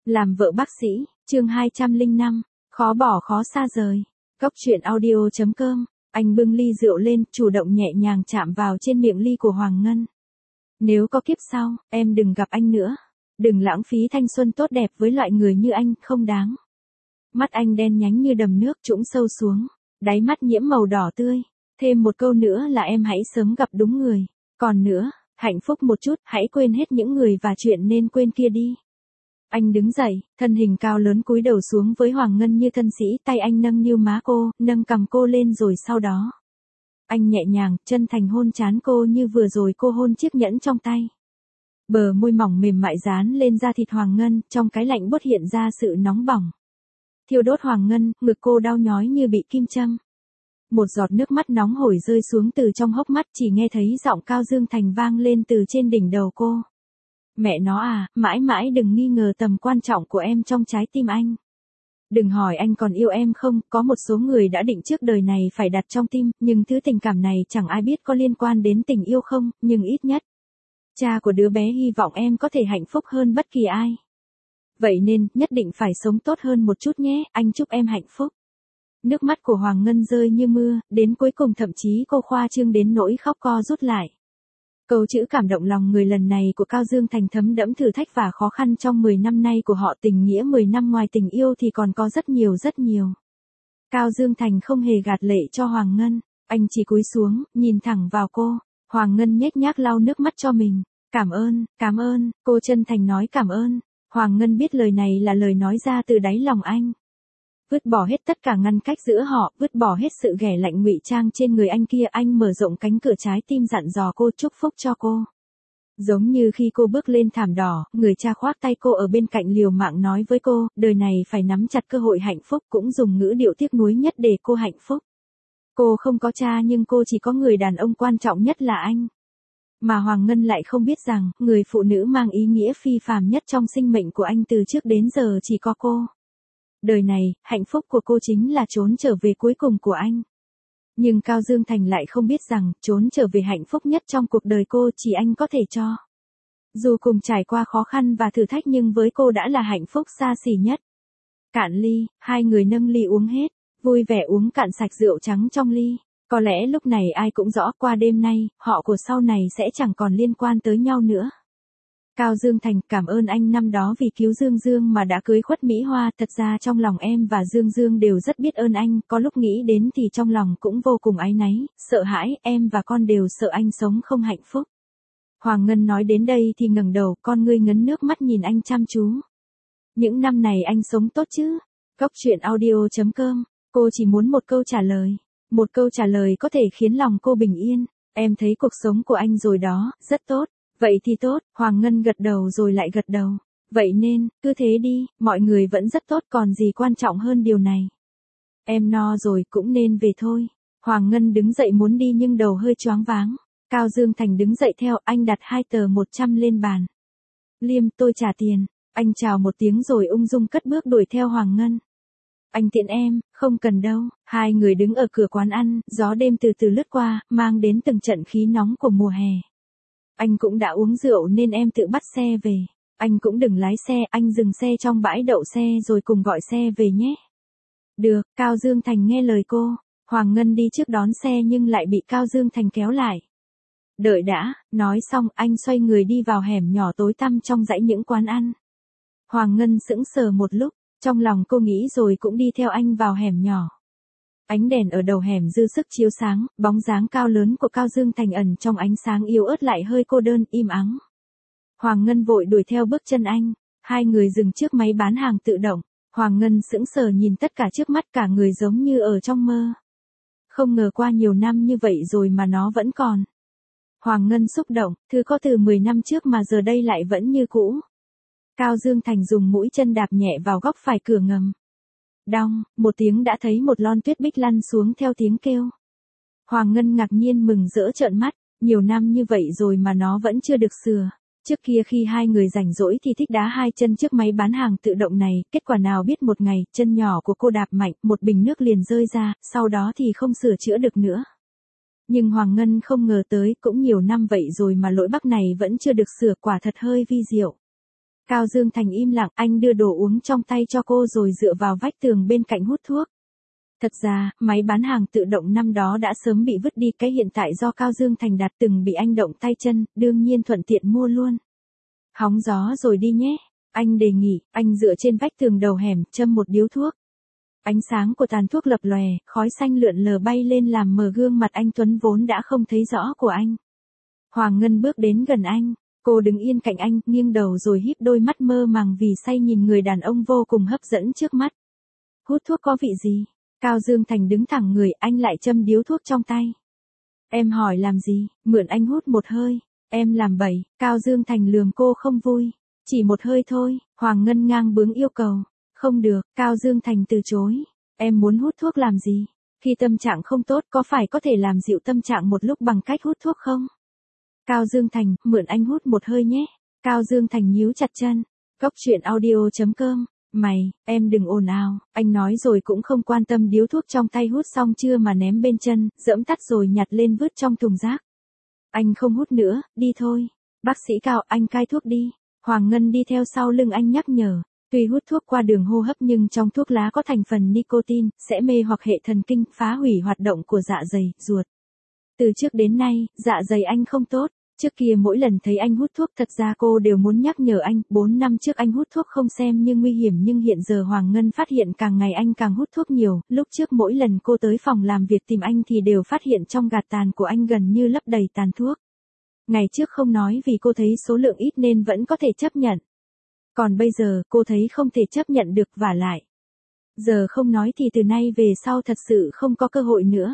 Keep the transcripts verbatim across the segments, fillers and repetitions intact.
Làm vợ bác sĩ, chương hai trăm lẻ năm, khó bỏ khó xa rời. Góc truyện audio chấm com, anh bưng ly rượu lên, chủ động nhẹ nhàng chạm vào trên miệng ly của Hoàng Ngân. Nếu có kiếp sau, em đừng gặp anh nữa. Đừng lãng phí thanh xuân tốt đẹp với loại người như anh, không đáng. Mắt anh đen nhánh như đầm nước trũng sâu xuống, đáy mắt nhiễm màu đỏ tươi. Thêm một câu nữa là em hãy sớm gặp đúng người. Còn nữa, hạnh phúc một chút, hãy quên hết những người và chuyện nên quên kia đi. Anh đứng dậy, thân hình cao lớn cúi đầu xuống với Hoàng Ngân như thân sĩ, tay anh nâng niu má cô, nâng cằm cô lên rồi sau đó. Anh nhẹ nhàng, chân thành hôn trán cô như vừa rồi cô hôn chiếc nhẫn trong tay. Bờ môi mỏng mềm mại dán lên da thịt Hoàng Ngân, trong cái lạnh buốt hiện ra sự nóng bỏng. Thiêu đốt Hoàng Ngân, ngực cô đau nhói như bị kim châm. Một giọt nước mắt nóng hổi rơi xuống từ trong hốc mắt, chỉ nghe thấy giọng Cao Dương Thành vang lên từ trên đỉnh đầu cô. Mẹ nó à, mãi mãi đừng nghi ngờ tầm quan trọng của em trong trái tim anh. Đừng hỏi anh còn yêu em không, có một số người đã định trước đời này phải đặt trong tim, nhưng thứ tình cảm này chẳng ai biết có liên quan đến tình yêu không, nhưng ít nhất, cha của đứa bé hy vọng em có thể hạnh phúc hơn bất kỳ ai. Vậy nên, nhất định phải sống tốt hơn một chút nhé, anh chúc em hạnh phúc. Nước mắt của Hoàng Ngân rơi như mưa, đến cuối cùng thậm chí cô khoa trương đến nỗi khóc co rút lại. Câu chữ cảm động lòng người lần này của Cao Dương Thành thấm đẫm thử thách và khó khăn trong mười năm nay của họ, tình nghĩa mười năm ngoài tình yêu thì còn có rất nhiều rất nhiều. Cao Dương Thành không hề gạt lệ cho Hoàng Ngân, anh chỉ cúi xuống, nhìn thẳng vào cô. Hoàng Ngân nhếch nhác lau nước mắt cho mình. Cảm ơn, cảm ơn, cô chân thành nói cảm ơn. Hoàng Ngân biết lời này là lời nói ra từ đáy lòng anh. Vứt bỏ hết tất cả ngăn cách giữa họ, vứt bỏ hết sự ghẻ lạnh ngụy trang trên người anh kia, anh mở rộng cánh cửa trái tim dặn dò cô, chúc phúc cho cô. Giống như khi cô bước lên thảm đỏ, người cha khoác tay cô ở bên cạnh liều mạng nói với cô, đời này phải nắm chặt cơ hội hạnh phúc, cũng dùng ngữ điệu tiếc nuối nhất để cô hạnh phúc. Cô không có cha nhưng cô chỉ có người đàn ông quan trọng nhất là anh. Mà Hoàng Ngân lại không biết rằng, người phụ nữ mang ý nghĩa phi phàm nhất trong sinh mệnh của anh từ trước đến giờ chỉ có cô. Đời này, hạnh phúc của cô chính là trốn trở về cuối cùng của anh. Nhưng Cao Dương Thành lại không biết rằng, trốn trở về hạnh phúc nhất trong cuộc đời cô chỉ anh có thể cho. Dù cùng trải qua khó khăn và thử thách nhưng với cô đã là hạnh phúc xa xỉ nhất. Cạn ly, hai người nâng ly uống hết, vui vẻ uống cạn sạch rượu trắng trong ly. Có lẽ lúc này ai cũng rõ qua đêm nay, họ của sau này sẽ chẳng còn liên quan tới nhau nữa. Cao Dương Thành, cảm ơn anh năm đó vì cứu Dương Dương mà đã cưới Khuất Mỹ Hoa, thật ra trong lòng em và Dương Dương đều rất biết ơn anh, có lúc nghĩ đến thì trong lòng cũng vô cùng áy náy, sợ hãi, em và con đều sợ anh sống không hạnh phúc. Hoàng Ngân nói đến đây thì ngẩng đầu, con ngươi ngấn nước mắt nhìn anh chăm chú. Những năm này anh sống tốt chứ? Góc truyện audio chấm com, cô chỉ muốn một câu trả lời. Một câu trả lời có thể khiến lòng cô bình yên. Em thấy cuộc sống của anh rồi đó, rất tốt. Vậy thì tốt, Hoàng Ngân gật đầu rồi lại gật đầu. Vậy nên, cứ thế đi, mọi người vẫn rất tốt, còn gì quan trọng hơn điều này. Em no rồi, cũng nên về thôi. Hoàng Ngân đứng dậy muốn đi nhưng đầu hơi choáng váng. Cao Dương Thành đứng dậy theo, anh đặt hai tờ một trăm lên bàn. Liêm, tôi trả tiền. Anh chào một tiếng rồi ung dung cất bước đuổi theo Hoàng Ngân. Anh tiện em, không cần đâu. Hai người đứng ở cửa quán ăn, gió đêm từ từ lướt qua, mang đến từng trận khí nóng của mùa hè. Anh cũng đã uống rượu nên em tự bắt xe về. Anh cũng đừng lái xe, anh dừng xe trong bãi đậu xe rồi cùng gọi xe về nhé. Được, Cao Dương Thành nghe lời cô. Hoàng Ngân đi trước đón xe nhưng lại bị Cao Dương Thành kéo lại. Đợi đã, nói xong anh xoay người đi vào hẻm nhỏ tối tăm trong dãy những quán ăn. Hoàng Ngân sững sờ một lúc, trong lòng cô nghĩ rồi cũng đi theo anh vào hẻm nhỏ. Ánh đèn ở đầu hẻm dư sức chiếu sáng, bóng dáng cao lớn của Cao Dương Thành ẩn trong ánh sáng yếu ớt lại hơi cô đơn, im ắng. Hoàng Ngân vội đuổi theo bước chân anh, hai người dừng trước máy bán hàng tự động. Hoàng Ngân sững sờ nhìn tất cả trước mắt, cả người giống như ở trong mơ. Không ngờ qua nhiều năm như vậy rồi mà nó vẫn còn. Hoàng Ngân xúc động, thứ có từ mười năm trước mà giờ đây lại vẫn như cũ. Cao Dương Thành dùng mũi chân đạp nhẹ vào góc phải cửa ngầm. Đong, một tiếng đã thấy một lon tuyết bích lăn xuống theo tiếng kêu. Hoàng Ngân ngạc nhiên mừng rỡ trợn mắt, nhiều năm như vậy rồi mà nó vẫn chưa được sửa. Trước kia khi hai người rảnh rỗi thì thích đá hai chân trước máy bán hàng tự động này, kết quả nào biết một ngày, chân nhỏ của cô đạp mạnh, một bình nước liền rơi ra, sau đó thì không sửa chữa được nữa. Nhưng Hoàng Ngân không ngờ tới, cũng nhiều năm vậy rồi mà lỗi bắc này vẫn chưa được sửa, quả thật hơi vi diệu. Cao Dương Thành im lặng, anh đưa đồ uống trong tay cho cô rồi dựa vào vách tường bên cạnh hút thuốc. Thật ra, máy bán hàng tự động năm đó đã sớm bị vứt đi, cái hiện tại do Cao Dương Thành đặt từng bị anh động tay chân, đương nhiên thuận tiện mua luôn. Hóng gió rồi đi nhé. Anh đề nghị, anh dựa trên vách tường đầu hẻm, châm một điếu thuốc. Ánh sáng của tàn thuốc lập lòe, khói xanh lượn lờ bay lên làm mờ gương mặt anh tuấn vốn đã không thấy rõ của anh. Hoàng Ngân bước đến gần anh, cô đứng yên cạnh anh, nghiêng đầu rồi híp đôi mắt mơ màng vì say nhìn người đàn ông vô cùng hấp dẫn trước mắt. Hút thuốc có vị gì? Cao Dương Thành đứng thẳng người, anh lại châm điếu thuốc trong tay. Em hỏi làm gì? Mượn anh hút một hơi. Em làm bậy. Cao Dương Thành lườm cô không vui. Chỉ một hơi thôi. Hoàng Ngân ngang bướng yêu cầu. Không được. Cao Dương Thành từ chối. Em muốn hút thuốc làm gì? Khi tâm trạng không tốt có phải có thể làm dịu tâm trạng một lúc bằng cách hút thuốc không? Cao Dương Thành, mượn anh hút một hơi nhé. Cao Dương Thành nhíu chặt chân. Cốc truyện audio chấm com. Mày, em đừng ồn ào, anh nói rồi cũng không quan tâm điếu thuốc trong tay hút xong chưa mà ném bên chân, dẫm tắt rồi nhặt lên vứt trong thùng rác. Anh không hút nữa, đi thôi. Bác sĩ Cao, anh cai thuốc đi. Hoàng Ngân đi theo sau lưng anh nhắc nhở. Tuy hút thuốc qua đường hô hấp nhưng trong thuốc lá có thành phần nicotine, sẽ mê hoặc hệ thần kinh, phá hủy hoạt động của dạ dày, ruột. Từ trước đến nay, dạ dày anh không tốt. Trước kia mỗi lần thấy anh hút thuốc thật ra cô đều muốn nhắc nhở anh, bốn năm trước anh hút thuốc không xem như nguy hiểm nhưng hiện giờ Hoàng Ngân phát hiện càng ngày anh càng hút thuốc nhiều, lúc trước mỗi lần cô tới phòng làm việc tìm anh thì đều phát hiện trong gạt tàn của anh gần như lấp đầy tàn thuốc. Ngày trước không nói vì cô thấy số lượng ít nên vẫn có thể chấp nhận. Còn bây giờ cô thấy không thể chấp nhận được vả lại. Giờ không nói thì từ nay về sau thật sự không có cơ hội nữa.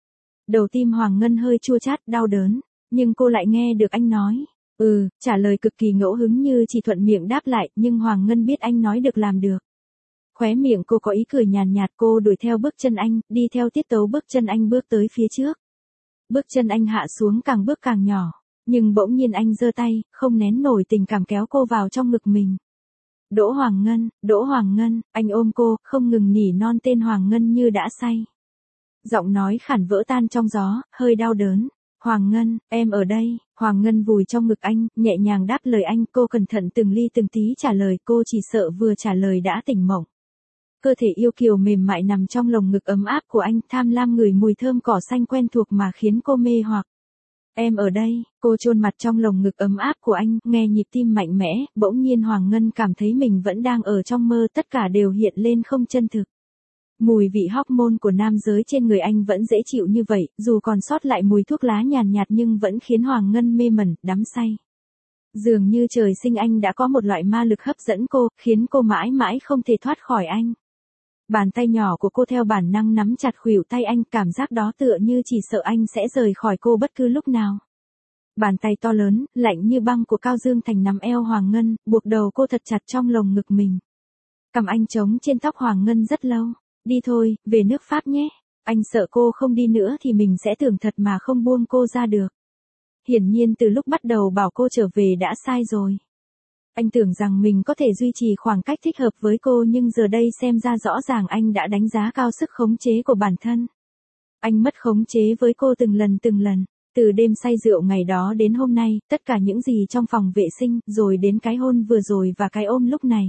Đầu tim Hoàng Ngân hơi chua chát, đau đớn. Nhưng cô lại nghe được anh nói. Ừ, trả lời cực kỳ ngẫu hứng như chỉ thuận miệng đáp lại, nhưng Hoàng Ngân biết anh nói được làm được. Khóe miệng cô có ý cười nhàn nhạt, cô đuổi theo bước chân anh, đi theo tiết tấu bước chân anh bước tới phía trước. Bước chân anh hạ xuống càng bước càng nhỏ, nhưng bỗng nhiên anh giơ tay, không nén nổi tình cảm kéo cô vào trong ngực mình. Đỗ Hoàng Ngân, Đỗ Hoàng Ngân, anh ôm cô, không ngừng nỉ non tên Hoàng Ngân như đã say. Giọng nói khản vỡ tan trong gió, hơi đau đớn. Hoàng Ngân, em ở đây. Hoàng Ngân vùi trong ngực anh, nhẹ nhàng đáp lời anh, cô cẩn thận từng ly từng tí trả lời, cô chỉ sợ vừa trả lời đã tỉnh mộng. Cơ thể yêu kiều mềm mại nằm trong lồng ngực ấm áp của anh, tham lam ngửi mùi thơm cỏ xanh quen thuộc mà khiến cô mê hoặc. Em ở đây, cô chôn mặt trong lồng ngực ấm áp của anh, nghe nhịp tim mạnh mẽ, bỗng nhiên Hoàng Ngân cảm thấy mình vẫn đang ở trong mơ, tất cả đều hiện lên không chân thực. Mùi vị hormone của nam giới trên người anh vẫn dễ chịu như vậy, dù còn sót lại mùi thuốc lá nhàn nhạt nhưng vẫn khiến Hoàng Ngân mê mẩn, đắm say. Dường như trời sinh anh đã có một loại ma lực hấp dẫn cô, khiến cô mãi mãi không thể thoát khỏi anh. Bàn tay nhỏ của cô theo bản năng nắm chặt khuỷu tay anh, cảm giác đó tựa như chỉ sợ anh sẽ rời khỏi cô bất cứ lúc nào. Bàn tay to lớn, lạnh như băng của Cao Dương Thành nắm eo Hoàng Ngân, buộc đầu cô thật chặt trong lồng ngực mình. Cầm anh trống trên tóc Hoàng Ngân rất lâu. Đi thôi, về nước Pháp nhé. Anh sợ cô không đi nữa thì mình sẽ tưởng thật mà không buông cô ra được. Hiển nhiên từ lúc bắt đầu bảo cô trở về đã sai rồi. Anh tưởng rằng mình có thể duy trì khoảng cách thích hợp với cô nhưng giờ đây xem ra rõ ràng anh đã đánh giá cao sức khống chế của bản thân. Anh mất khống chế với cô từng lần từng lần. Từ đêm say rượu ngày đó đến hôm nay, tất cả những gì trong phòng vệ sinh, rồi đến cái hôn vừa rồi và cái ôm lúc này.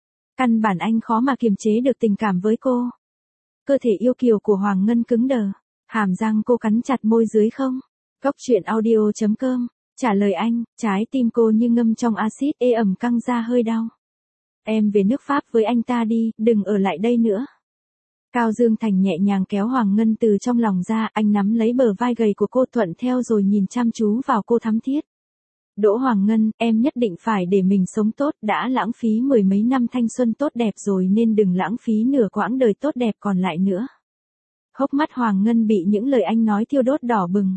Căn bản anh khó mà kiềm chế được tình cảm với cô. Cơ thể yêu kiều của Hoàng Ngân cứng đờ. Hàm răng cô cắn chặt môi dưới không. Cốc truyện audio chấm com. Trả lời anh, trái tim cô như ngâm trong axit ê ẩm căng ra hơi đau. Em về nước Pháp với anh ta đi, đừng ở lại đây nữa. Cao Dương Thành nhẹ nhàng kéo Hoàng Ngân từ trong lòng ra, anh nắm lấy bờ vai gầy của cô thuận theo rồi nhìn chăm chú vào cô thắm thiết. Đỗ Hoàng Ngân, em nhất định phải để mình sống tốt, đã lãng phí mười mấy năm thanh xuân tốt đẹp rồi nên đừng lãng phí nửa quãng đời tốt đẹp còn lại nữa. Hốc mắt Hoàng Ngân bị những lời anh nói thiêu đốt đỏ bừng.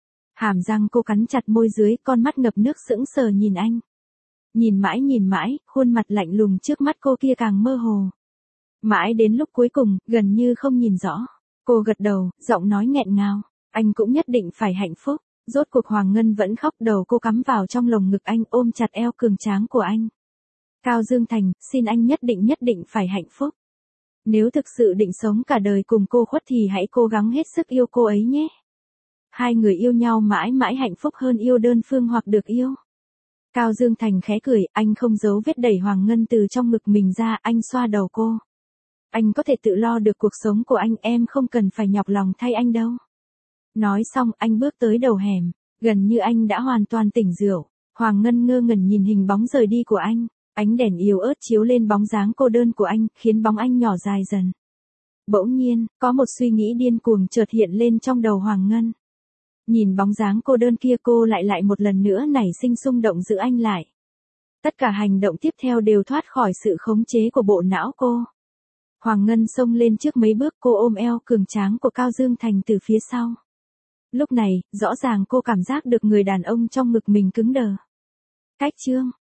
Hàm răng cô cắn chặt môi dưới, con mắt ngập nước sững sờ nhìn anh. Nhìn mãi nhìn mãi, khuôn mặt lạnh lùng trước mắt cô kia càng mơ hồ. Mãi đến lúc cuối cùng, gần như không nhìn rõ. Cô gật đầu, giọng nói nghẹn ngào. Anh cũng nhất định phải hạnh phúc. Rốt cuộc Hoàng Ngân vẫn khóc, đầu cô cắm vào trong lồng ngực anh, ôm chặt eo cường tráng của anh. Cao Dương Thành, xin anh nhất định nhất định phải hạnh phúc. Nếu thực sự định sống cả đời cùng cô Khuất thì hãy cố gắng hết sức yêu cô ấy nhé. Hai người yêu nhau mãi mãi hạnh phúc hơn yêu đơn phương hoặc được yêu. Cao Dương Thành khẽ cười, anh không giấu vết đẩy Hoàng Ngân từ trong ngực mình ra, anh xoa đầu cô. Anh có thể tự lo được cuộc sống của anh, em không cần phải nhọc lòng thay anh đâu. Nói xong, anh bước tới đầu hẻm, gần như anh đã hoàn toàn tỉnh rượu. Hoàng Ngân ngơ ngẩn nhìn hình bóng rời đi của anh, ánh đèn yếu ớt chiếu lên bóng dáng cô đơn của anh, khiến bóng anh nhỏ dài dần. Bỗng nhiên, có một suy nghĩ điên cuồng chợt hiện lên trong đầu Hoàng Ngân. Nhìn bóng dáng cô đơn kia, cô lại lại một lần nữa nảy sinh xung động giữ anh lại. Tất cả hành động tiếp theo đều thoát khỏi sự khống chế của bộ não cô. Hoàng Ngân xông lên trước mấy bước, cô ôm eo cường tráng của Cao Dương Thành từ phía sau. Lúc này, rõ ràng cô cảm giác được người đàn ông trong ngực mình cứng đờ. Cách chương